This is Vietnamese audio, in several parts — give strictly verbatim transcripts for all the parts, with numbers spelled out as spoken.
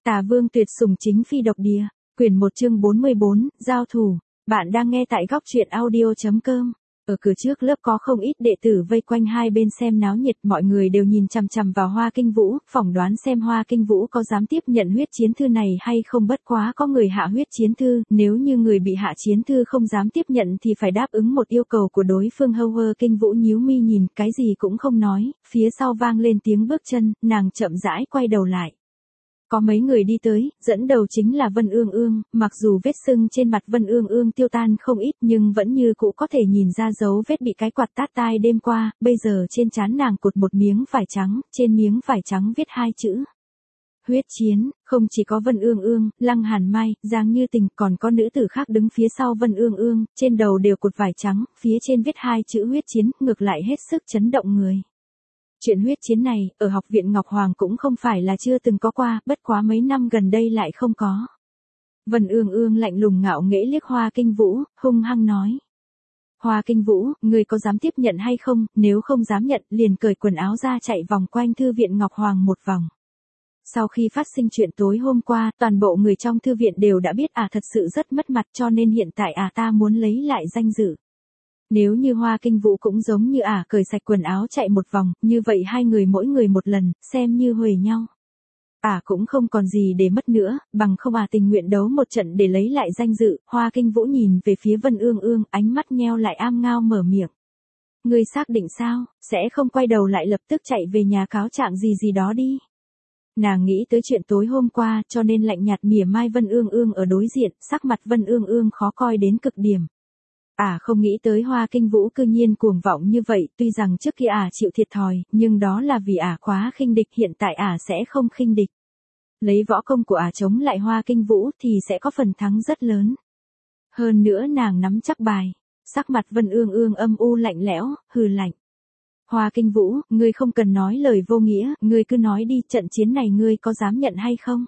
Tà Vương tuyệt sủng chính phi độc địa, quyển một chương bốn mươi bốn, giao thủ. Bạn đang nghe tại góc truyện audio chấm com. Ở cửa trước lớp có không ít đệ tử vây quanh hai bên xem náo nhiệt, mọi người đều nhìn chằm chằm vào Hoa Kinh Vũ, phỏng đoán xem Hoa Kinh Vũ có dám tiếp nhận huyết chiến thư này hay không. Bất quá có người hạ huyết chiến thư, nếu như người bị hạ chiến thư không dám tiếp nhận thì phải đáp ứng một yêu cầu của đối phương. Hoa Kinh Vũ nhíu mi nhìn, cái gì cũng không nói, phía sau vang lên tiếng bước chân, nàng chậm rãi quay đầu lại. Có mấy người đi tới, dẫn đầu chính là Vân Ương Ương, mặc dù vết sưng trên mặt Vân Ương Ương tiêu tan không ít nhưng vẫn như cũ có thể nhìn ra dấu vết bị cái quạt tát tai đêm qua, bây giờ trên trán nàng cột một miếng vải trắng, trên miếng vải trắng viết hai chữ. Huyết chiến. Không chỉ có Vân Ương Ương, Lăng Hàn Mai, Giang Như Tình, còn có nữ tử khác đứng phía sau Vân Ương Ương, trên đầu đều cột vải trắng, phía trên viết hai chữ huyết chiến, ngược lại hết sức chấn động người. Chuyện huyết chiến này, ở học viện Ngọc Hoàng cũng không phải là chưa từng có qua, bất quá mấy năm gần đây lại không có. Vân Ương Ương lạnh lùng ngạo nghễ liếc Hoa Kinh Vũ, hung hăng nói. Hoa Kinh Vũ, người có dám tiếp nhận hay không, nếu không dám nhận, liền cởi quần áo ra chạy vòng quanh thư viện Ngọc Hoàng một vòng. Sau khi phát sinh chuyện tối hôm qua, toàn bộ người trong thư viện đều đã biết à thật sự rất mất mặt, cho nên hiện tại à ta muốn lấy lại danh dự. Nếu như Hoa Kinh Vũ cũng giống như ả à, cởi sạch quần áo chạy một vòng, như vậy hai người mỗi người một lần, xem như huề nhau. Ả à, cũng không còn gì để mất nữa, bằng không à tình nguyện đấu một trận để lấy lại danh dự. Hoa Kinh Vũ nhìn về phía Vân Ương Ương, ánh mắt nheo lại am ngao mở miệng. Ngươi xác định sao, sẽ không quay đầu lại lập tức chạy về nhà cáo trạng gì gì đó đi. Nàng nghĩ tới chuyện tối hôm qua cho nên lạnh nhạt mỉa mai Vân Ương Ương ở đối diện, sắc mặt Vân Ương Ương khó coi đến cực điểm. Ả à, không nghĩ tới Hoa Kinh Vũ cư nhiên cuồng vọng như vậy, tuy rằng trước kia Ả à chịu thiệt thòi, nhưng đó là vì Ả à quá khinh địch, hiện tại Ả à sẽ không khinh địch. Lấy võ công của Ả à chống lại Hoa Kinh Vũ thì sẽ có phần thắng rất lớn. Hơn nữa nàng nắm chắc bài, sắc mặt Vân Ương Ương âm u lạnh lẽo, hừ lạnh. Hoa Kinh Vũ, ngươi không cần nói lời vô nghĩa, ngươi cứ nói đi, trận chiến này ngươi có dám nhận hay không?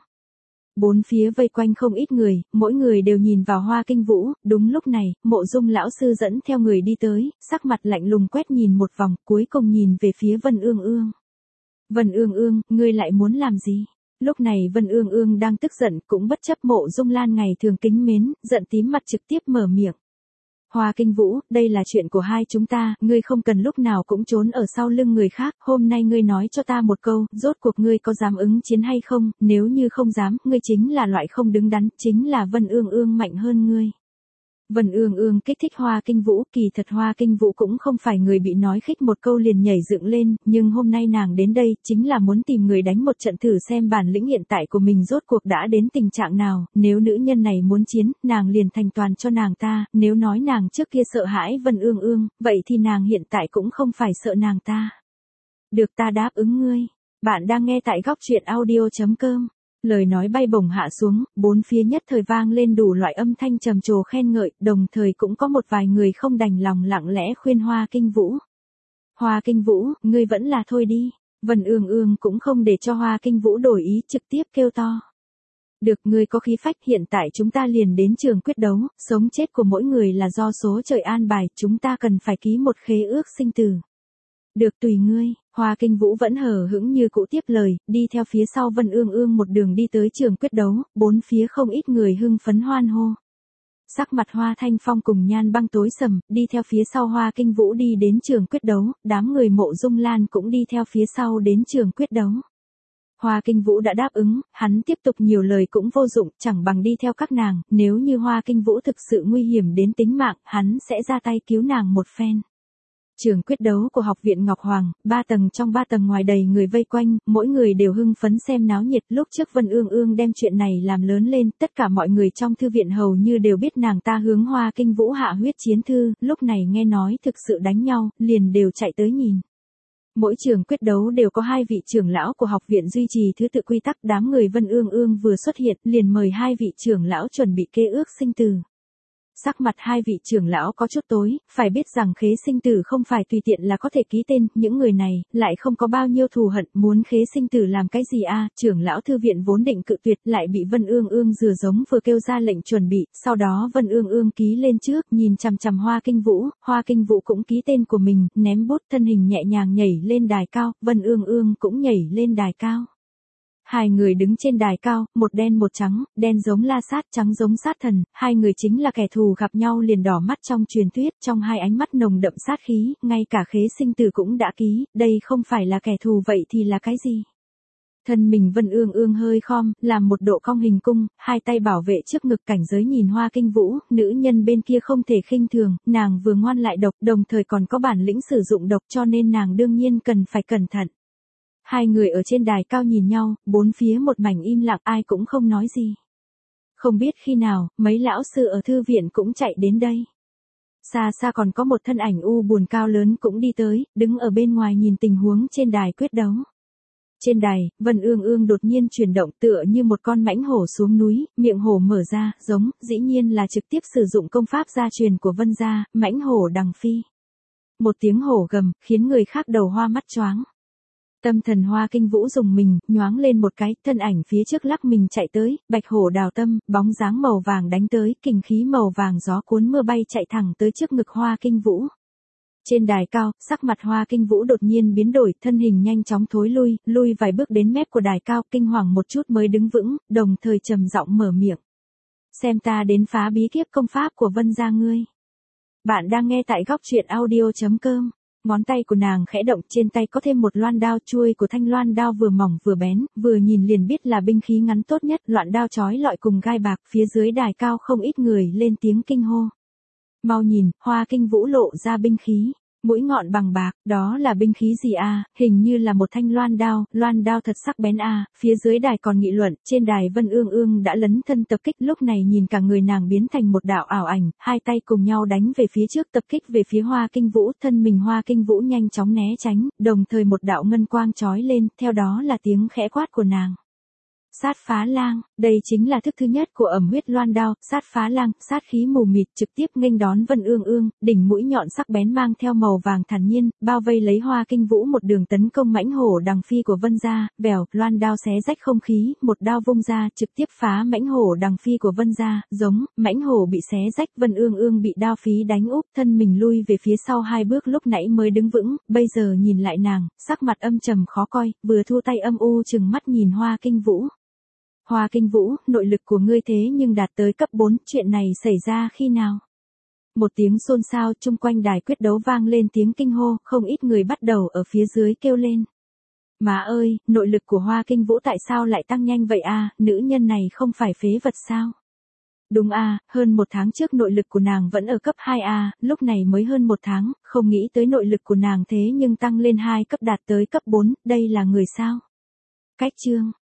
Bốn phía vây quanh không ít người, mỗi người đều nhìn vào Hoa Kinh Vũ, đúng lúc này, Mộ Dung lão sư dẫn theo người đi tới, sắc mặt lạnh lùng quét nhìn một vòng, cuối cùng nhìn về phía Vân Ương Ương. Vân Ương Ương, ngươi lại muốn làm gì? Lúc này Vân Ương Ương đang tức giận, cũng bất chấp Mộ Dung Lan ngày thường kính mến, giận tím mặt trực tiếp mở miệng. Hoa Kinh Vũ, đây là chuyện của hai chúng ta, ngươi không cần lúc nào cũng trốn ở sau lưng người khác, hôm nay ngươi nói cho ta một câu, rốt cuộc ngươi có dám ứng chiến hay không, nếu như không dám, ngươi chính là loại không đứng đắn, chính là Vân Ương Ương mạnh hơn ngươi. Vân Ương Ương kích thích Hoa Kinh Vũ, kỳ thật Hoa Kinh Vũ cũng không phải người bị nói khích một câu liền nhảy dựng lên, nhưng hôm nay nàng đến đây, chính là muốn tìm người đánh một trận thử xem bản lĩnh hiện tại của mình rốt cuộc đã đến tình trạng nào, nếu nữ nhân này muốn chiến, nàng liền thành toàn cho nàng ta, nếu nói nàng trước kia sợ hãi Vân Ương Ương, vậy thì nàng hiện tại cũng không phải sợ nàng ta. Được, ta đáp ứng ngươi. Bạn đang nghe tại góc truyện audio chấm com. Lời nói bay bổng hạ xuống, bốn phía nhất thời vang lên đủ loại âm thanh trầm trồ khen ngợi, đồng thời cũng có một vài người không đành lòng lặng lẽ khuyên Hoa Kinh Vũ. Hoa Kinh Vũ, ngươi vẫn là thôi đi. Vân Ương Ương cũng không để cho Hoa Kinh Vũ đổi ý, trực tiếp kêu to. Được, ngươi có khí phách, hiện tại chúng ta liền đến trường quyết đấu, sống chết của mỗi người là do số trời an bài, chúng ta cần phải ký một khế ước sinh tử. Được, tùy ngươi. Hoa Kinh Vũ vẫn hờ hững như cũ tiếp lời, đi theo phía sau Vân Ương Ương một đường đi tới trường quyết đấu, bốn phía không ít người hưng phấn hoan hô. Sắc mặt Hoa Thanh Phong cùng Nhan Băng tối sầm, đi theo phía sau Hoa Kinh Vũ đi đến trường quyết đấu, đám người Mộ Dung Lan cũng đi theo phía sau đến trường quyết đấu. Hoa Kinh Vũ đã đáp ứng, hắn tiếp tục nhiều lời cũng vô dụng, chẳng bằng đi theo các nàng, nếu như Hoa Kinh Vũ thực sự nguy hiểm đến tính mạng, hắn sẽ ra tay cứu nàng một phen. Trường quyết đấu của học viện Ngọc Hoàng, ba tầng trong ba tầng ngoài đầy người vây quanh, mỗi người đều hưng phấn xem náo nhiệt. Lúc trước Vân Ương Ương đem chuyện này làm lớn lên, tất cả mọi người trong thư viện hầu như đều biết nàng ta hướng Hoa Kinh Vũ hạ huyết chiến thư, lúc này nghe nói thực sự đánh nhau, liền đều chạy tới nhìn. Mỗi trường quyết đấu đều có hai vị trưởng lão của học viện duy trì thứ tự quy tắc, đám người Vân Ương Ương vừa xuất hiện, liền mời hai vị trưởng lão chuẩn bị kê ước sinh tử. Sắc mặt hai vị trưởng lão có chút tối, phải biết rằng khế sinh tử không phải tùy tiện là có thể ký tên, những người này lại không có bao nhiêu thù hận, muốn khế sinh tử làm cái gì a? À? Trưởng lão thư viện vốn định cự tuyệt, lại bị Vân Ương Ương dừa giống vừa kêu ra lệnh chuẩn bị, sau đó Vân Ương Ương ký lên trước, nhìn chằm chằm Hoa Kinh Vũ, Hoa Kinh Vũ cũng ký tên của mình, ném bút, thân hình nhẹ nhàng nhảy lên đài cao, Vân Ương Ương cũng nhảy lên đài cao. Hai người đứng trên đài cao, một đen một trắng, đen giống La Sát, trắng giống sát thần, hai người chính là kẻ thù gặp nhau liền đỏ mắt trong truyền thuyết, trong hai ánh mắt nồng đậm sát khí, ngay cả khế sinh tử cũng đã ký, đây không phải là kẻ thù vậy thì là cái gì? Thân mình Vân Ương Ương hơi khom, làm một độ cong hình cung, hai tay bảo vệ trước ngực cảnh giới nhìn Hoa Kinh Vũ, nữ nhân bên kia không thể khinh thường, nàng vừa ngoan lại độc, đồng thời còn có bản lĩnh sử dụng độc cho nên nàng đương nhiên cần phải cẩn thận. Hai người ở trên đài cao nhìn nhau, bốn phía một mảnh im lặng ai cũng không nói gì. Không biết khi nào, mấy lão sư ở thư viện cũng chạy đến đây. Xa xa còn có một thân ảnh u buồn cao lớn cũng đi tới, đứng ở bên ngoài nhìn tình huống trên đài quyết đấu. Trên đài, Vân Ương Ương đột nhiên chuyển động tựa như một con mãnh hổ xuống núi, miệng hổ mở ra, giống, dĩ nhiên là trực tiếp sử dụng công pháp gia truyền của Vân gia, mãnh hổ đằng phi. Một tiếng hổ gầm, khiến người khác đầu hoa mắt choáng. Tâm thần Hoa Kinh Vũ dùng mình, nhoáng lên một cái, thân ảnh phía trước lắc mình chạy tới, bạch hổ đào tâm, bóng dáng màu vàng đánh tới, kình khí màu vàng gió cuốn mưa bay chạy thẳng tới trước ngực Hoa Kinh Vũ. Trên đài cao, sắc mặt Hoa Kinh Vũ đột nhiên biến đổi, thân hình nhanh chóng thối lui, lui vài bước đến mép của đài cao, kinh hoàng một chút mới đứng vững, đồng thời trầm giọng mở miệng. Xem ta đến phá bí kíp công pháp của Vân gia ngươi. Bạn đang nghe tại góc truyện audio chấm com. Ngón tay của nàng khẽ động, trên tay có thêm một loan đao, chuôi của thanh loan đao vừa mỏng vừa bén, vừa nhìn liền biết là binh khí ngắn tốt nhất, loạn đao chói lọi cùng gai bạc, phía dưới đài cao không ít người lên tiếng kinh hô. Mau nhìn, Hoa Kinh Vũ lộ ra binh khí, mũi ngọn bằng bạc, đó là binh khí gì a? À? Hình như là một thanh loan đao, loan đao thật sắc bén a. À? Phía dưới đài còn nghị luận, trên đài Vân Ương Ương đã lấn thân tập kích, lúc này nhìn cả người nàng biến thành một đạo ảo ảnh, hai tay cùng nhau đánh về phía trước tập kích về phía Hoa Kinh Vũ, thân mình Hoa Kinh Vũ nhanh chóng né tránh, đồng thời một đạo ngân quang chói lên, theo đó là tiếng khẽ quát của nàng. Sát phá lang, đây chính là thức thứ nhất của ẩm huyết loan đao, sát phá lang, sát khí mù mịt trực tiếp nghênh đón Vân Ương Ương, đỉnh mũi nhọn sắc bén mang theo màu vàng thản nhiên, bao vây lấy Hoa Kinh Vũ một đường tấn công mãnh hổ đằng phi của Vân gia, bèo, loan đao xé rách không khí, một đao vung ra trực tiếp phá mãnh hổ đằng phi của Vân gia, giống, mãnh hổ bị xé rách, Vân Ương Ương bị đao phí đánh úp, thân mình lui về phía sau hai bước lúc nãy mới đứng vững, bây giờ nhìn lại nàng, sắc mặt âm trầm khó coi, vừa thu tay âm u chừng mắt nhìn Hoa Kinh Vũ. Hoa Kinh Vũ, nội lực của ngươi thế nhưng đạt tới cấp bốn, chuyện này xảy ra khi nào? Một tiếng xôn xao chung quanh đài quyết đấu vang lên tiếng kinh hô, không ít người bắt đầu ở phía dưới kêu lên. Má ơi, nội lực của Hoa Kinh Vũ tại sao lại tăng nhanh vậy a? À? Nữ nhân này không phải phế vật sao? Đúng a, à, hơn một tháng trước nội lực của nàng vẫn ở cấp hai a, à, lúc này mới hơn một tháng, không nghĩ tới nội lực của nàng thế nhưng tăng lên hai cấp đạt tới cấp bốn, đây là người sao? Cách chương.